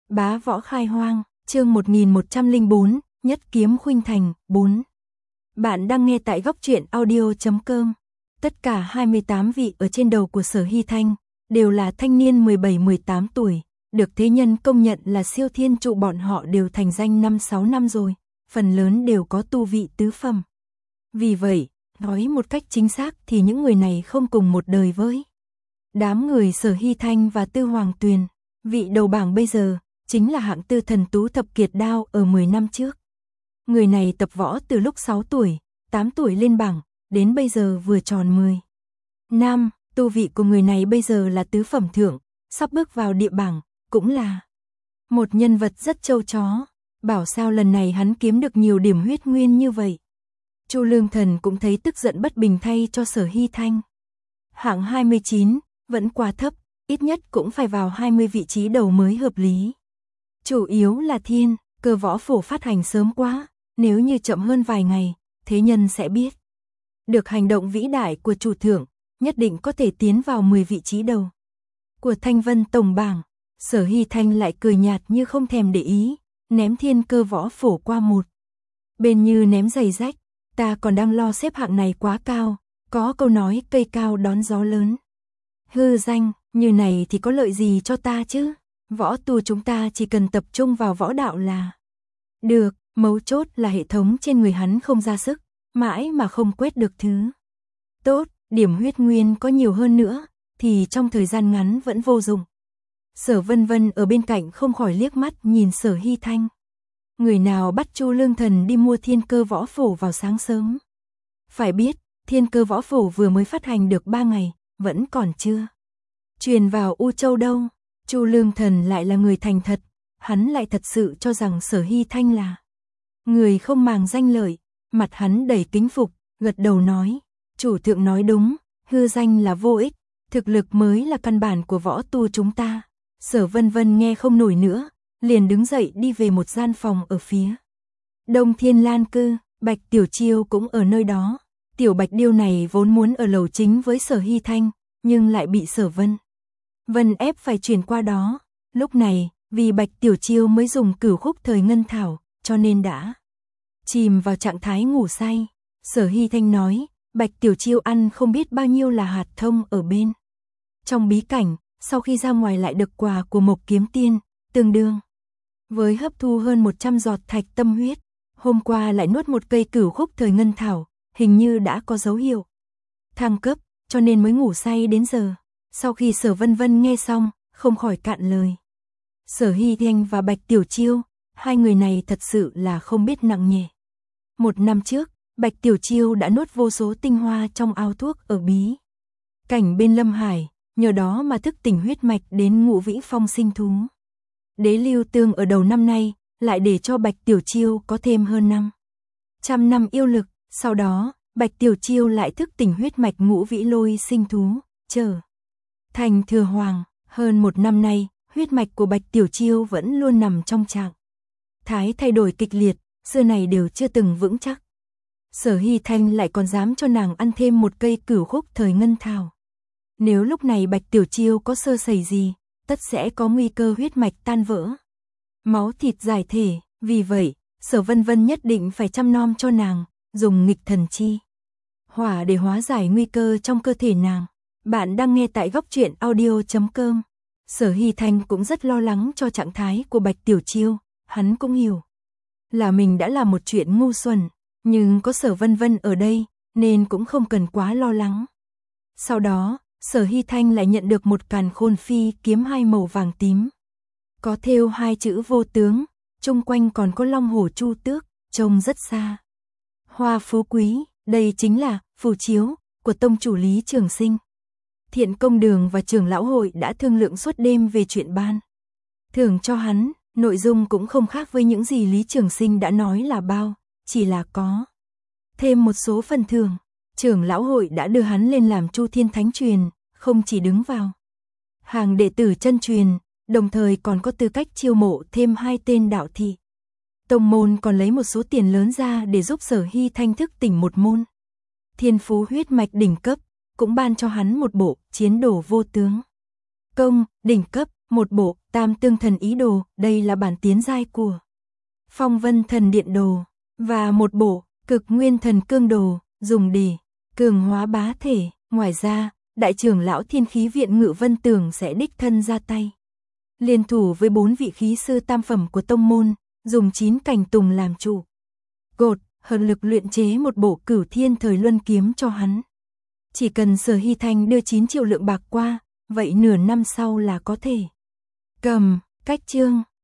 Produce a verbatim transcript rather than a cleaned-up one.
Bá võ khai hoang, chương một nghìn một trăm lẻ bốn, nhất kiếm khuynh thành, bốn. Bạn đang nghe tại góc truyện audio chấm com. Tất cả hai mươi tám vị ở trên đầu của Sở Hy Thanh, đều là thanh niên mười bảy mười tám tuổi, được thế nhân công nhận là siêu thiên trụ, bọn họ đều thành danh năm sáu năm rồi, phần lớn đều có tu vị tứ phẩm. Vì vậy, nói một cách chính xác thì những người này không cùng một đời với đám người Sở Hy Thanh và Tư Hoàng Tuyền. Vị đầu bảng bây giờ chính là hạng tư thần tú thập kiệt đao ở mười năm trước. Người này tập võ từ lúc sáu tuổi, tám tuổi lên bảng, đến bây giờ vừa tròn mười. Nam, tu vị của người này bây giờ là tứ phẩm thượng, sắp bước vào địa bảng, cũng là một nhân vật rất châu chó. Bảo sao lần này hắn kiếm được nhiều điểm huyết nguyên như vậy. Chu Lương Thần cũng thấy tức giận bất bình thay cho Sở Hy Thanh. Hạng hai mươi chín, vẫn quá thấp, ít nhất cũng phải vào hai mươi vị trí đầu mới hợp lý. Chủ yếu là thiên, cơ võ phổ phát hành sớm quá, nếu như chậm hơn vài ngày, thế nhân sẽ biết được hành động vĩ đại của chủ thượng, nhất định có thể tiến vào mười vị trí đầu của Thanh Vân tổng bảng. Sở Hy Thanh lại cười nhạt như không thèm để ý, ném thiên cơ võ phổ qua một bên như ném giày rách. Ta còn đang lo xếp hạng này quá cao, có câu nói cây cao đón gió lớn. Hư danh, như này thì có lợi gì cho ta chứ? Võ tu chúng ta chỉ cần tập trung vào võ đạo là được, mấu chốt là hệ thống trên người hắn không ra sức, mãi mà không quét được thứ tốt, điểm huyết nguyên có nhiều hơn nữa, thì trong thời gian ngắn vẫn vô dụng. Sở Vân Vân ở bên cạnh không khỏi liếc mắt nhìn Sở Hy Thanh. Người nào bắt Chu Lương Thần đi mua thiên cơ võ phổ vào sáng sớm? Phải biết, thiên cơ võ phổ vừa mới phát hành được ba ngày, vẫn còn chưa truyền vào U Châu đâu. Chu Lương Thần lại là người thành thật, hắn lại thật sự cho rằng Sở Hy Thanh là người không màng danh lợi, mặt hắn đầy kính phục, gật đầu nói, chủ thượng nói đúng, hư danh là vô ích, thực lực mới là căn bản của võ tu chúng ta. Sở Vân Vân nghe không nổi nữa, liền đứng dậy đi về một gian phòng ở phía Đông Thiên Lan Cư. Bạch Tiểu Chiêu cũng ở nơi đó. Tiểu Bạch Điêu này vốn muốn ở lầu chính với Sở Hy Thanh, nhưng lại bị Sở Vân Vân ép phải chuyển qua đó. Lúc này, vì Bạch Tiểu Chiêu mới dùng cửu khúc thời ngân thảo, cho nên đã chìm vào trạng thái ngủ say. Sở Hy Thanh nói, Bạch Tiểu Chiêu ăn không biết bao nhiêu là hạt thông ở bên trong bí cảnh, sau khi ra ngoài lại được quà của Mộc Kiếm Tiên, tương đương với hấp thu hơn một trăm giọt thạch tâm huyết. Hôm qua lại nuốt một cây cửu khúc thời ngân thảo, hình như đã có dấu hiệu thăng cấp, cho nên mới ngủ say đến giờ. Sau khi Sở Vân Vân nghe xong, không khỏi cạn lời. Sở Hy Thanh và Bạch Tiểu Chiêu, hai người này thật sự là không biết nặng nhẹ. Một năm trước, Bạch Tiểu Chiêu đã nuốt vô số tinh hoa trong ao thuốc ở bí cảnh bên Lâm Hải, nhờ đó mà thức tỉnh huyết mạch đến ngũ vĩ phong sinh thú. Đế lưu tương ở đầu năm nay, lại để cho Bạch Tiểu Chiêu có thêm hơn năm trăm năm yêu lực. Sau đó, Bạch Tiểu Chiêu lại thức tỉnh huyết mạch ngũ vĩ lôi sinh thú, trở thành thừa hoàng. Hơn một năm nay, huyết mạch của Bạch Tiểu Chiêu vẫn luôn nằm trong trạng thái thay đổi kịch liệt, xưa này đều chưa từng vững chắc. Sở Hy Thanh lại còn dám cho nàng ăn thêm một cây cửu khúc thời ngân thảo. Nếu lúc này Bạch Tiểu Chiêu có sơ sẩy gì, tất sẽ có nguy cơ huyết mạch tan vỡ, máu thịt giải thể. Vì vậy, Sở Vân Vân nhất định phải chăm nom cho nàng, dùng nghịch thần chi hỏa để hóa giải nguy cơ trong cơ thể nàng. Bạn đang nghe tại góc truyện audio chấm com. Sở Hy Thanh cũng rất lo lắng cho trạng thái của Bạch Tiểu Chiêu, hắn cũng hiểu là mình đã làm một chuyện ngu xuẩn, nhưng có Sở Vân Vân ở đây, nên cũng không cần quá lo lắng. Sau đó, Sở Hy Thanh lại nhận được một càn khôn phi kiếm hai màu vàng tím, có thêu hai chữ vô tướng, chung quanh còn có long hổ chu tước, trông rất xa hoa phú quý. Đây chính là phù chiếu của tông chủ Lý Trường Sinh. Thiện Công Đường và trưởng lão hội đã thương lượng suốt đêm về chuyện ban thưởng cho hắn, nội dung cũng không khác với những gì Lý Trường Sinh đã nói là bao, chỉ là có thêm một số phần thưởng. Trưởng lão hội đã đưa hắn lên làm Chu Thiên Thánh Truyền, không chỉ đứng vào hàng đệ tử chân truyền, đồng thời còn có tư cách chiêu mộ thêm hai tên đạo thị. Tông môn còn lấy một số tiền lớn ra để giúp Sở Hy Thanh thức tỉnh một môn thiên phú huyết mạch đỉnh cấp, cũng ban cho hắn một bộ chiến đồ vô tướng công đỉnh cấp, một bộ Tam tương thần ý đồ, đây là bản tiến giai của Phong Vân thần điện đồ, và một bộ Cực Nguyên thần cương đồ, dùng để cường hóa bá thể. Ngoài ra, đại trưởng lão Thiên Khí viện Ngự Vân Tường sẽ đích thân ra tay, liên thủ với bốn vị khí sư tam phẩm của tông môn, dùng chín cành tùng làm trụ cột, hợp lực luyện chế một bộ Cửu Thiên Thời Luân kiếm cho hắn. Chỉ cần Sở Hy Thanh đưa chín triệu lượng bạc qua, vậy nửa năm sau là có thể cầm. Cách chương